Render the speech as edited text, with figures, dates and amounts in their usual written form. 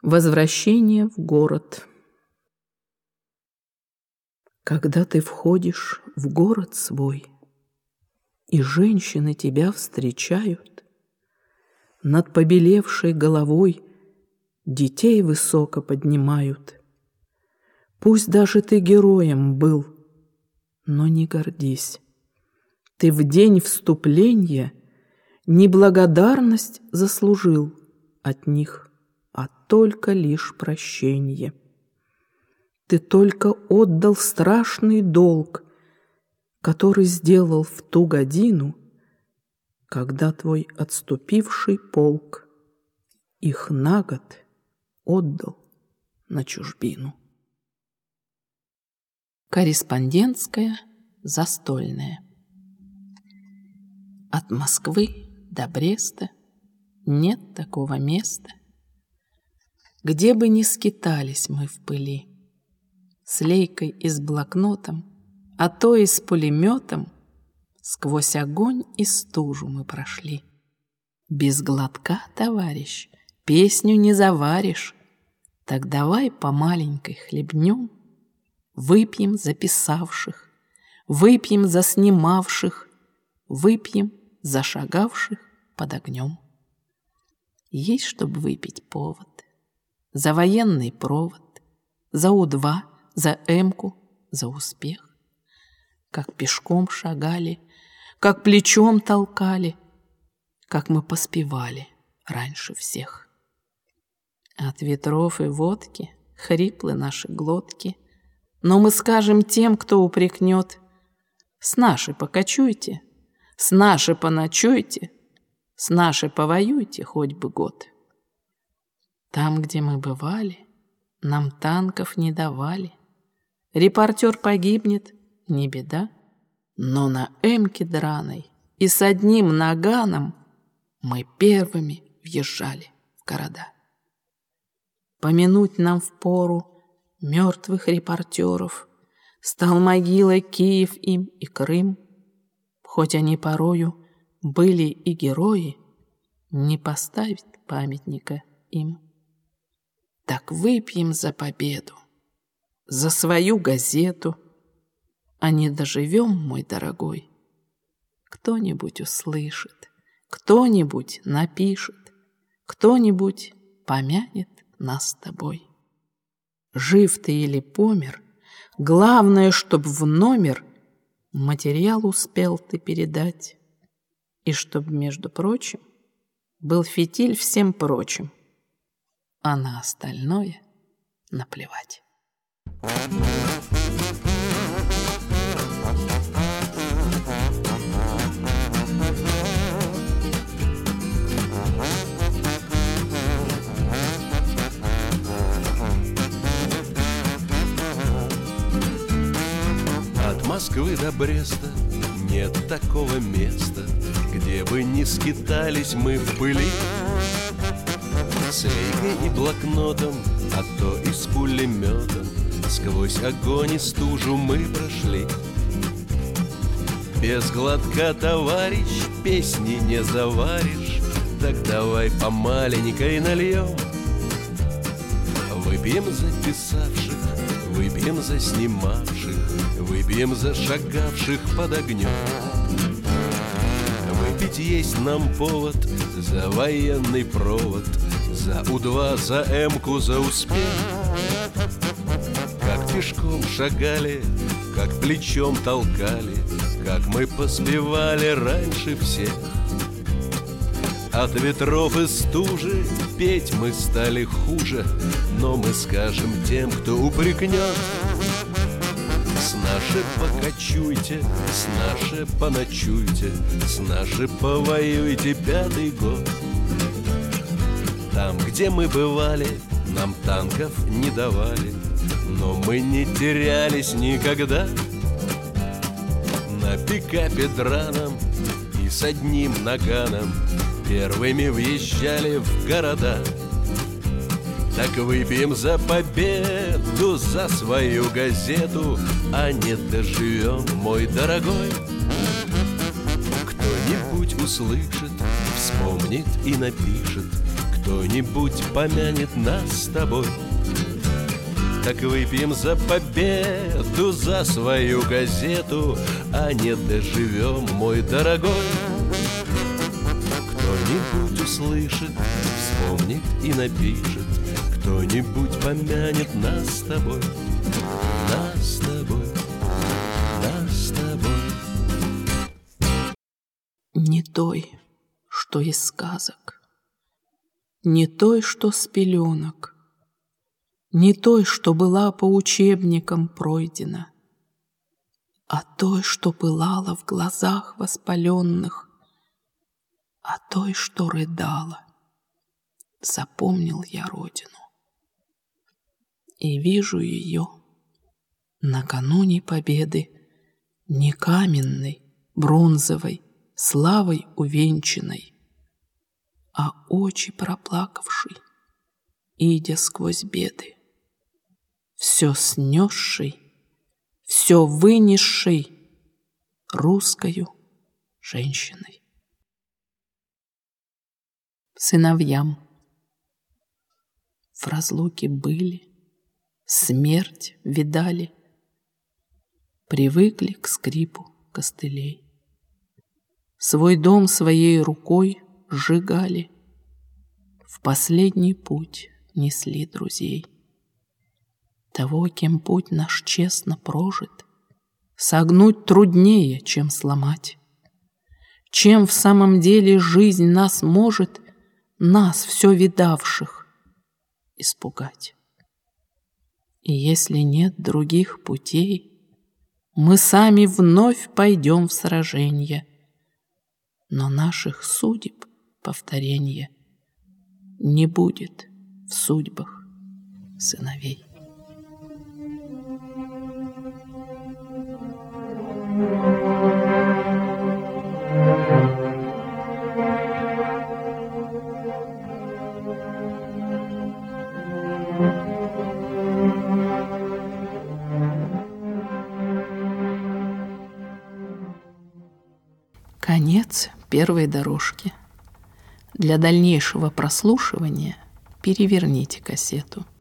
Возвращение в город. Когда ты входишь в город свой, и женщины тебя встречают, над побелевшей головой детей высоко поднимают. Пусть даже ты героем был, но не гордись. Ты в день вступления не благодарность заслужил от них, а только лишь прощение. Ты только отдал страшный долг, который сделал в ту годину, когда твой отступивший полк их на год отдал на чужбину. Корреспондентская застольная. От Москвы до Бреста нет такого места, где бы ни скитались мы в пыли, с лейкой и с блокнотом, а то и с пулеметом, сквозь огонь и стужу мы прошли. Без глотка, товарищ, песню не заваришь, так давай по маленькой хлебнем, выпьем за писавших, выпьем за снимавших, выпьем за шагавших под огнем. Есть, чтобы выпить повод, за военный провод, за У-2, за М-ку, за успех. Как пешком шагали, как плечом толкали, как мы поспевали раньше всех. От ветров и водки хриплы наши глотки, но мы скажем тем, кто упрекнет: с нашей покочуйте, с нашей поночуйте, с нашей повоюйте хоть бы год. Там, где мы бывали, нам танков не давали. Репортер погибнет, не беда, но на М-ке драной и с одним наганом мы первыми въезжали в города. Помянуть нам впору мертвых репортеров, стал могилой Киев им и Крым. Хоть они порою были и герои, не поставить памятника им. Так выпьем за победу, за свою газету, а не доживем, мой дорогой. Кто-нибудь услышит, кто-нибудь напишет, кто-нибудь помянет нас с тобой. Жив ты или помер, главное, чтоб в номер материал успел ты передать, и чтоб, между прочим, был фитиль всем прочим, а на остальное наплевать. От Москвы до Бреста нет такого места, где бы не скитались мы в пыли. С лейкой и блокнотом, а то и с пулеметом, сквозь огонь и стужу мы прошли. Без глотка, товарищ, песни не заваришь, так давай по маленькой нальем. Выпьем за писавших, выпьем за снимавших, выпьем за шагавших под огнем. Выпить есть нам повод за военный провод, за У-2, за М-ку, за успех. Как пешком шагали, как плечом толкали, как мы поспевали раньше всех. От ветров и стужи петь мы стали хуже, но мы скажем тем, кто упрекнет: с нашей покочуйте, с нашей поночуйте, с нашей повоюйте пятый год. Там, где мы бывали, нам танков не давали, но мы не терялись никогда. На пикапе драном и с одним наганом первыми въезжали в города. Так выпьем за победу, за свою газету, а не доживем, мой дорогой. Кто-нибудь услышит, вспомнит и напишет, кто-нибудь помянет нас с тобой. Так выпьем за победу, за свою газету, а не доживем, мой дорогой. Кто-нибудь услышит, вспомнит и напишет, кто-нибудь помянет нас с тобой, нас с тобой, нас с тобой. Не той, что из сказок, не той, что с пеленок, не той, что была по учебникам пройдена, а той, что пылала в глазах воспаленных, а той, что рыдала. Запомнил я родину и вижу ее накануне победы, не каменной, бронзовой, славой увенчанной, а очи проплакавшей, идя сквозь беды, все снесшей, все вынесшей русскою женщиной. Сыновьям в разлуке были, смерть видали, привыкли к скрипу костылей, свой дом своей рукой сжигали, в последний путь несли друзей. Того, кем путь наш честно прожит, согнуть труднее, чем сломать. Чем в самом деле жизнь нас может, нас, все видавших, испугать. И если нет других путей, мы сами вновь пойдем в сраженье, но наших судеб повторенья не будет в судьбах сыновей. Конец первой дорожки. Для дальнейшего прослушивания переверните кассету.